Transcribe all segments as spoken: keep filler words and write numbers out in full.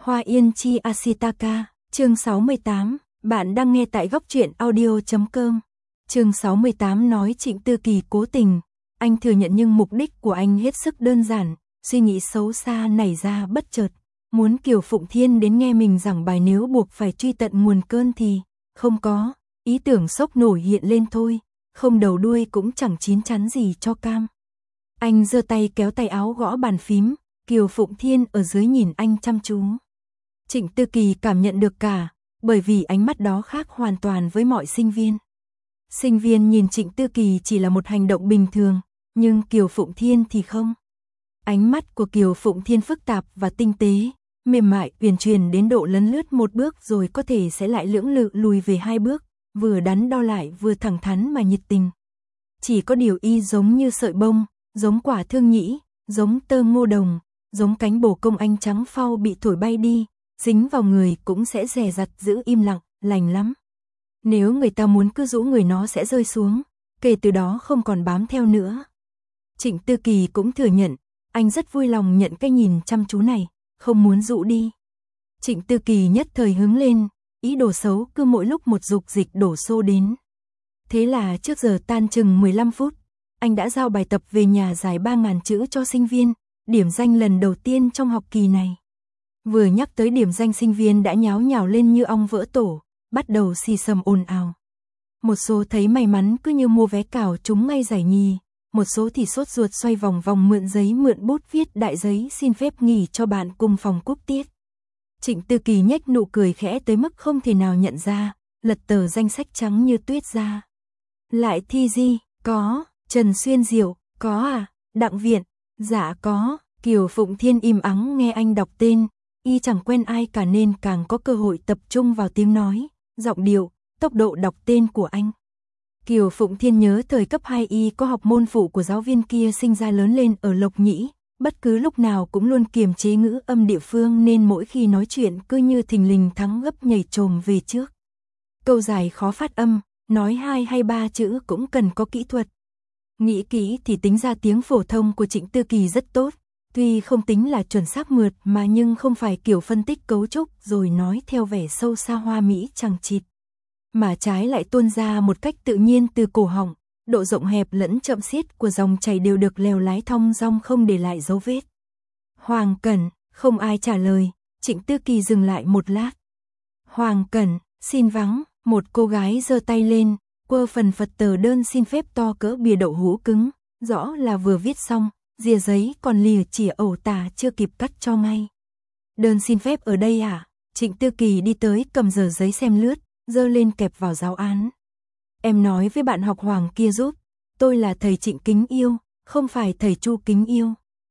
Hoa Yên Chi Ashitaka, chương sáu mươi tám, bạn đang nghe tại góc truyện audio chấm com. Chương sáu mươi tám nói Trịnh Tư Kỳ cố tình, anh thừa nhận nhưng mục đích của anh hết sức đơn giản, suy nghĩ xấu xa nảy ra bất chợt, muốn Kiều Phụng Thiên đến nghe mình giảng bài nếu buộc phải truy tận nguồn cơn thì không có, ý tưởng sốc nổi hiện lên thôi, không đầu đuôi cũng chẳng chín chắn gì cho cam. Anh giơ tay kéo tay áo gõ bàn phím, Kiều Phụng Thiên ở dưới nhìn anh chăm chú. Trịnh Tư Kỳ cảm nhận được cả, bởi vì ánh mắt đó khác hoàn toàn với mọi sinh viên. Sinh viên nhìn Trịnh Tư Kỳ chỉ là một hành động bình thường, nhưng Kiều Phụng Thiên thì không. Ánh mắt của Kiều Phụng Thiên phức tạp và tinh tế, mềm mại, uyển chuyển đến độ lấn lướt một bước rồi có thể sẽ lại lưỡng lự lùi về hai bước, vừa đắn đo lại vừa thẳng thắn mà nhiệt tình. Chỉ có điều y giống như sợi bông, giống quả thương nhĩ, giống tơ ngô đồng, giống cánh bồ công anh trắng phau bị thổi bay đi, dính vào người cũng sẽ dè dặt giữ im lặng, lành lắm. Nếu người ta muốn cứ rũ người nó sẽ rơi xuống, kể từ đó không còn bám theo nữa. Trịnh Tư Kỳ cũng thừa nhận, anh rất vui lòng nhận cái nhìn chăm chú này, không muốn rũ đi. Trịnh Tư Kỳ nhất thời hứng lên, ý đồ xấu cứ mỗi lúc một dục dịch đổ xô đến. Thế là trước giờ tan chừng mười lăm phút, anh đã giao bài tập về nhà dài ba nghìn chữ cho sinh viên, điểm danh lần đầu tiên trong học kỳ này. Vừa nhắc tới điểm danh sinh viên đã nháo nhào lên như ong vỡ tổ, bắt đầu xì xầm ồn ào. Một số thấy may mắn cứ như mua vé cào trúng ngay giải nhì, một số thì sốt ruột xoay vòng vòng mượn giấy mượn bút viết đại giấy xin phép nghỉ cho bạn cùng phòng cúp tiết. Trịnh Tư Kỳ nhếch nụ cười khẽ tới mức không thể nào nhận ra, lật tờ danh sách trắng như tuyết ra. Lại thi gì? Có. Trần Xuyên Diệu, có à? Đặng Viện, dạ có. Kiều Phụng Thiên im ắng nghe anh đọc tên, y chẳng quen ai cả nên càng có cơ hội tập trung vào tiếng nói, giọng điệu, tốc độ đọc tên của anh. Kiều Phụng Thiên nhớ thời cấp hai y có học môn phụ của giáo viên kia sinh ra lớn lên ở Lộc Nhĩ, bất cứ lúc nào cũng luôn kiềm chế ngữ âm địa phương nên mỗi khi nói chuyện cứ như thình lình thắng gấp nhảy trồm về trước. Câu dài khó phát âm, nói hai hay ba chữ cũng cần có kỹ thuật. Nghĩ kỹ thì tính ra tiếng phổ thông của Trịnh Tư Kỳ rất tốt, tuy không tính là chuẩn xác mượt mà nhưng không phải kiểu phân tích cấu trúc rồi nói theo vẻ sâu xa hoa mỹ chằng chịt, mà trái lại tuôn ra một cách tự nhiên từ cổ họng, độ rộng hẹp lẫn chậm xiết của dòng chảy đều được lèo lái thong dong không để lại dấu vết. Hoàng Cẩn, không ai trả lời, Trịnh Tư Kỳ dừng lại một lát. Hoàng Cẩn, xin vắng, một cô gái giơ tay lên, quơ phần phật tờ đơn xin phép to cỡ bìa đậu hũ cứng, rõ là vừa viết xong, rìa giấy còn lìa chìa ẩu tả chưa kịp cắt cho ngay. Đơn xin phép ở đây à? Trịnh Tư Kỳ đi tới cầm tờ giấy xem lướt, giơ lên kẹp vào giáo án. Em nói với bạn học Hoàng kia giúp, tôi là thầy Trịnh Kính Yêu, không phải thầy Chu Kính Yêu.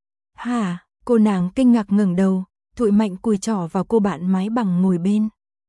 Hả? Cô nàng kinh ngạc ngẩng đầu, thụi mạnh cùi trỏ vào cô bạn mái bằng ngồi bên.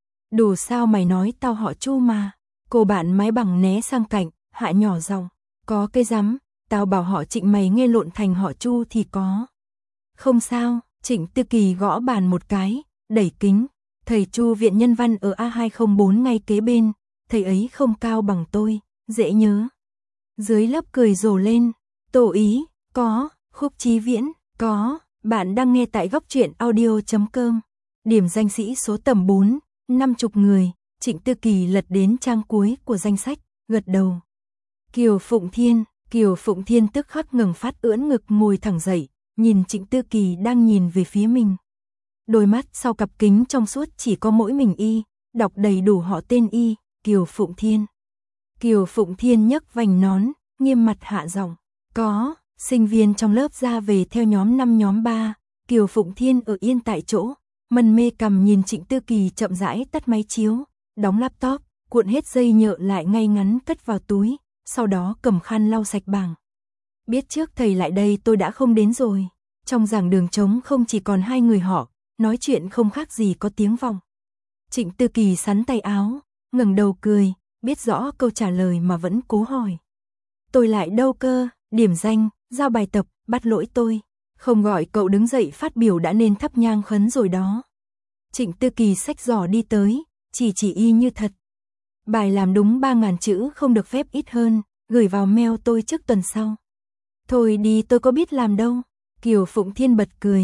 Đủ sao mày nói tao họ Chu mà? Cô bạn mái bằng né sang cạnh, hạ nhỏ giọng, có cái rắm, tao bảo họ Trịnh mày nghe lộn thành họ Chu thì có. Không sao, Trịnh Tư Kỳ gõ bàn một cái, đẩy kính, thầy Chu viện nhân văn ở A hai không bốn ngay kế bên, thầy ấy không cao bằng tôi, dễ nhớ. Dưới lớp cười rồ lên, Tổ Ý, có, Khúc Chí Viễn, có, bạn đang nghe tại góc truyện audio chấm com. Điểm danh sĩ số tầm bốn, năm chục người, Trịnh Tư Kỳ lật đến trang cuối của danh sách, gật đầu. Kiều Phụng Thiên, Kiều Phụng Thiên tức khắc ngẩng phát ưỡn ngực ngồi thẳng dậy, nhìn Trịnh Tư Kỳ đang nhìn về phía mình. Đôi mắt sau cặp kính trong suốt chỉ có mỗi mình y, đọc đầy đủ họ tên y, Kiều Phụng Thiên. Kiều Phụng Thiên nhấc vành nón, nghiêm mặt hạ giọng, có, sinh viên trong lớp ra về theo nhóm năm nhóm ba, Kiều Phụng Thiên ở yên tại chỗ, mân mê cầm nhìn Trịnh Tư Kỳ chậm rãi tắt máy chiếu, đóng laptop, cuộn hết dây nhợ lại ngay ngắn cất vào túi, sau đó cầm khăn lau sạch bảng. Biết trước thầy lại đây tôi đã không đến rồi. Trong giảng đường trống không chỉ còn hai người họ, nói chuyện không khác gì có tiếng vọng. Trịnh Tư Kỳ sắn tay áo, ngẩng đầu cười, biết rõ câu trả lời mà vẫn cố hỏi. Tôi lại đâu cơ, điểm danh, giao bài tập, bắt lỗi tôi. Không gọi cậu đứng dậy phát biểu đã nên thắp nhang khấn rồi đó. Trịnh Tư Kỳ xách giỏ đi tới, chỉ chỉ y như thật. Bài làm đúng ba nghìn chữ không được phép ít hơn, gửi vào mail tôi trước tuần sau. Thôi đi tôi có biết làm đâu. Kiều Phụng Thiên bật cười,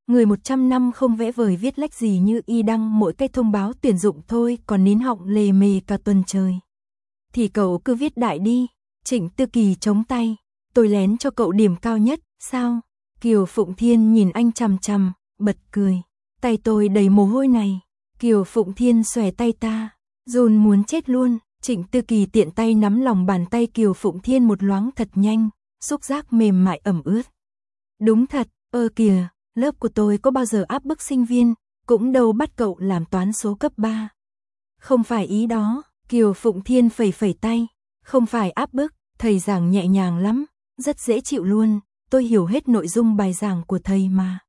Người một trăm năm không vẽ vời viết lách gì như y đăng mỗi cái thông báo tuyển dụng thôi còn nín họng lề mề cả tuần trời. Thì cậu cứ viết đại đi. Trịnh Tư Kỳ chống tay. Tôi lén cho cậu điểm cao nhất, sao? Kiều Phụng Thiên nhìn anh chằm chằm, bật cười. Tay tôi đầy mồ hôi này. Kiều Phụng Thiên xòe tay ta. Run muốn chết luôn. Trịnh Tư Kỳ tiện tay nắm lòng bàn tay Kiều Phụng Thiên một loáng thật nhanh, xúc giác mềm mại ẩm ướt. Đúng thật, ơ kìa, lớp của tôi có bao giờ áp bức sinh viên, cũng đâu bắt cậu làm toán số cấp ba. Không phải ý đó, Kiều Phụng Thiên phẩy phẩy tay. Không phải áp bức, thầy giảng nhẹ nhàng lắm, rất dễ chịu luôn, tôi hiểu hết nội dung bài giảng của thầy mà.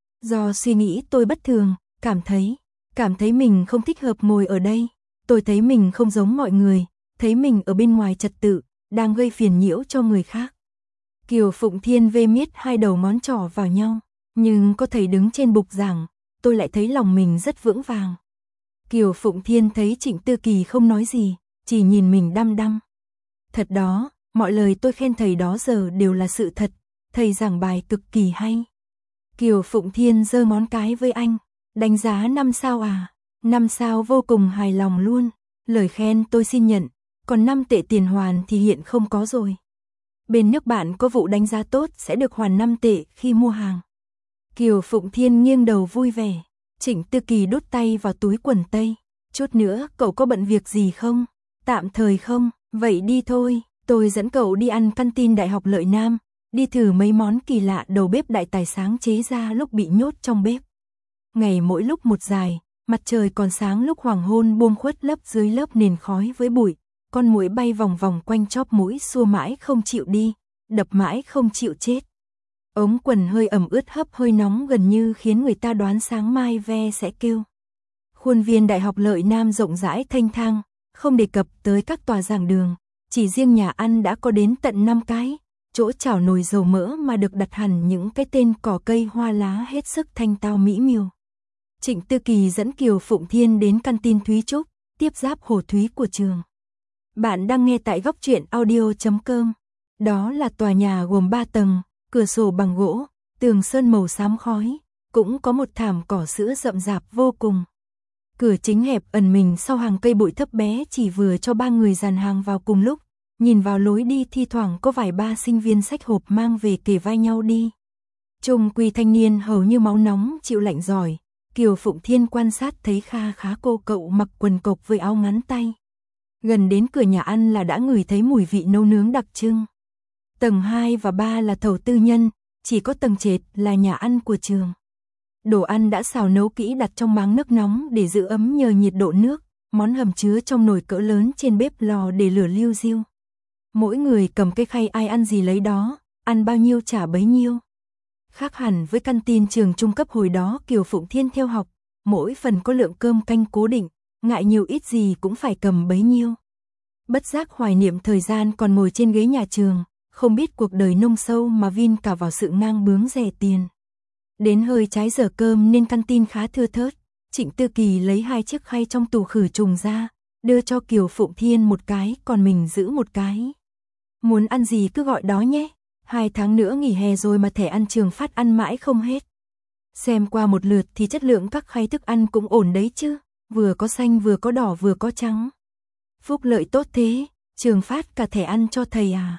Do suy nghĩ tôi bất thường, cảm thấy, cảm thấy mình không thích hợp ngồi ở đây. Tôi thấy mình không giống mọi người, thấy mình ở bên ngoài trật tự, đang gây phiền nhiễu cho người khác. Kiều Phụng Thiên vê miết hai đầu ngón trỏ vào nhau, nhưng có thầy đứng trên bục giảng, tôi lại thấy lòng mình rất vững vàng. Kiều Phụng Thiên thấy Trịnh Tư Kỳ không nói gì, chỉ nhìn mình đăm đăm. Thật đó, mọi lời tôi khen thầy đó giờ đều là sự thật, thầy giảng bài cực kỳ hay. Kiều Phụng Thiên giơ ngón cái với anh, đánh giá năm sao à? Năm sao vô cùng hài lòng luôn, lời khen tôi xin nhận, còn năm tệ tiền hoàn thì hiện không có rồi. Bên nước bạn có vụ đánh giá tốt sẽ được hoàn năm tệ khi mua hàng. Kiều Phụng Thiên nghiêng đầu vui vẻ, Trịnh Tư Kỳ đút tay vào túi quần tây. Chút nữa cậu có bận việc gì không? Tạm thời không, vậy đi thôi, tôi dẫn cậu đi ăn canteen Đại học Lợi Nam, đi thử mấy món kỳ lạ đầu bếp đại tài sáng chế ra lúc bị nhốt trong bếp. Ngày mỗi lúc một dài. Mặt trời còn sáng lúc hoàng hôn buông khuất lấp dưới lớp nền khói với bụi, con muỗi bay vòng vòng quanh chóp mũi xua mãi không chịu đi, đập mãi không chịu chết. Ống quần hơi ẩm ướt hấp hơi nóng gần như khiến người ta đoán sáng mai ve sẽ kêu. Khuôn viên Đại học Lợi Nam rộng rãi thanh thang, không đề cập tới các tòa giảng đường, chỉ riêng nhà ăn đã có đến tận năm cái, chỗ chảo nồi dầu mỡ mà được đặt hẳn những cái tên cỏ cây hoa lá hết sức thanh tao mỹ miều. Trịnh Tư Kỳ dẫn Kiều Phụng Thiên đến canteen Thúy Trúc, tiếp giáp Hồ Thúy của trường. Bạn đang nghe tại góc truyện audio chấm com. Đó là tòa nhà gồm ba tầng, cửa sổ bằng gỗ, tường sơn màu xám khói, cũng có một thảm cỏ sữa rậm rạp vô cùng. Cửa chính hẹp ẩn mình sau hàng cây bụi thấp bé chỉ vừa cho ba người dàn hàng vào cùng lúc, nhìn vào lối đi thi thoảng có vài ba sinh viên xách hộp mang về kề vai nhau đi. Trung quy thanh niên hầu như máu nóng chịu lạnh giỏi. Kiều Phụng Thiên quan sát thấy kha khá cô cậu mặc quần cộc với áo ngắn tay. Gần đến cửa nhà ăn là đã ngửi thấy mùi vị nấu nướng đặc trưng. Tầng hai và ba là thầu tư nhân, chỉ có tầng trệt là nhà ăn của trường. Đồ ăn đã xào nấu kỹ đặt trong máng nước nóng để giữ ấm nhờ nhiệt độ nước, món hầm chứa trong nồi cỡ lớn trên bếp lò để lửa liu riu. Mỗi người cầm cái khay ai ăn gì lấy đó, ăn bao nhiêu trả bấy nhiêu. Khác hẳn với canteen trường trung cấp hồi đó Kiều Phụng Thiên theo học, mỗi phần có lượng cơm canh cố định, ngại nhiều ít gì cũng phải cầm bấy nhiêu. Bất giác hoài niệm thời gian còn ngồi trên ghế nhà trường, không biết cuộc đời nông sâu mà vin cả vào sự ngang bướng rẻ tiền. Đến hơi trái giờ cơm nên canteen khá thưa thớt, Trịnh Tư Kỳ lấy hai chiếc khay trong tủ khử trùng ra, đưa cho Kiều Phụng Thiên một cái còn mình giữ một cái. Muốn ăn gì cứ gọi đó nhé. Hai tháng nữa nghỉ hè rồi mà thẻ ăn trường phát ăn mãi không hết. Xem qua một lượt thì chất lượng các khay thức ăn cũng ổn đấy chứ, vừa có xanh vừa có đỏ vừa có trắng. Phúc lợi tốt thế, trường phát cả thẻ ăn cho thầy à?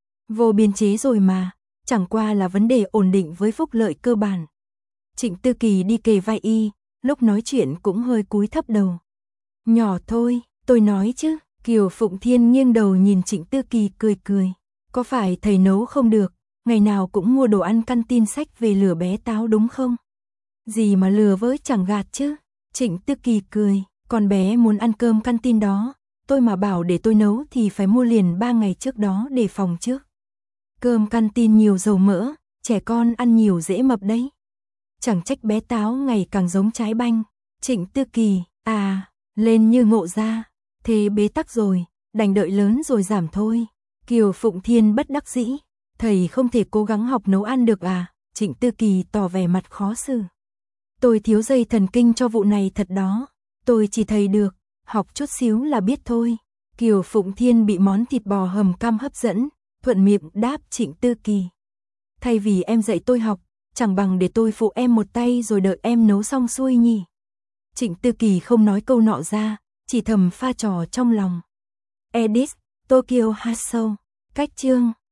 Vô biên chế rồi mà, chẳng qua là vấn đề ổn định với phúc lợi cơ bản. Trịnh Tư Kỳ đi kề vai y, lúc nói chuyện cũng hơi cúi thấp đầu. Nhỏ thôi, tôi nói chứ. Kiều Phụng Thiên nghiêng đầu nhìn Trịnh Tư Kỳ cười cười. Có phải thầy nấu không được, ngày nào cũng mua đồ ăn canteen sách về lừa bé táo đúng không? Gì mà lừa với chẳng gạt chứ. Trịnh Tư Kỳ cười, con bé muốn ăn cơm canteen đó, tôi mà bảo để tôi nấu thì phải mua liền ba ngày trước đó để phòng trước. Cơm canteen nhiều dầu mỡ, trẻ con ăn nhiều dễ mập đấy. Chẳng trách bé táo ngày càng giống trái banh. Trịnh Tư Kỳ, à, lên như ngộ ra, thế bế tắc rồi, đành đợi lớn rồi giảm thôi. Kiều Phụng Thiên bất đắc dĩ, thầy không thể cố gắng học nấu ăn được à? Trịnh Tư Kỳ tỏ vẻ mặt khó xử. Tôi thiếu dây thần kinh cho vụ này thật đó, tôi chỉ thầy được, học chút xíu là biết thôi. Kiều Phụng Thiên bị món thịt bò hầm cam hấp dẫn, thuận miệng đáp Trịnh Tư Kỳ. Thay vì em dạy tôi học, chẳng bằng để tôi phụ em một tay rồi đợi em nấu xong xuôi nhỉ. Trịnh Tư Kỳ không nói câu nọ ra, chỉ thầm pha trò trong lòng. Edit, Tokyo Hot Show, cách chương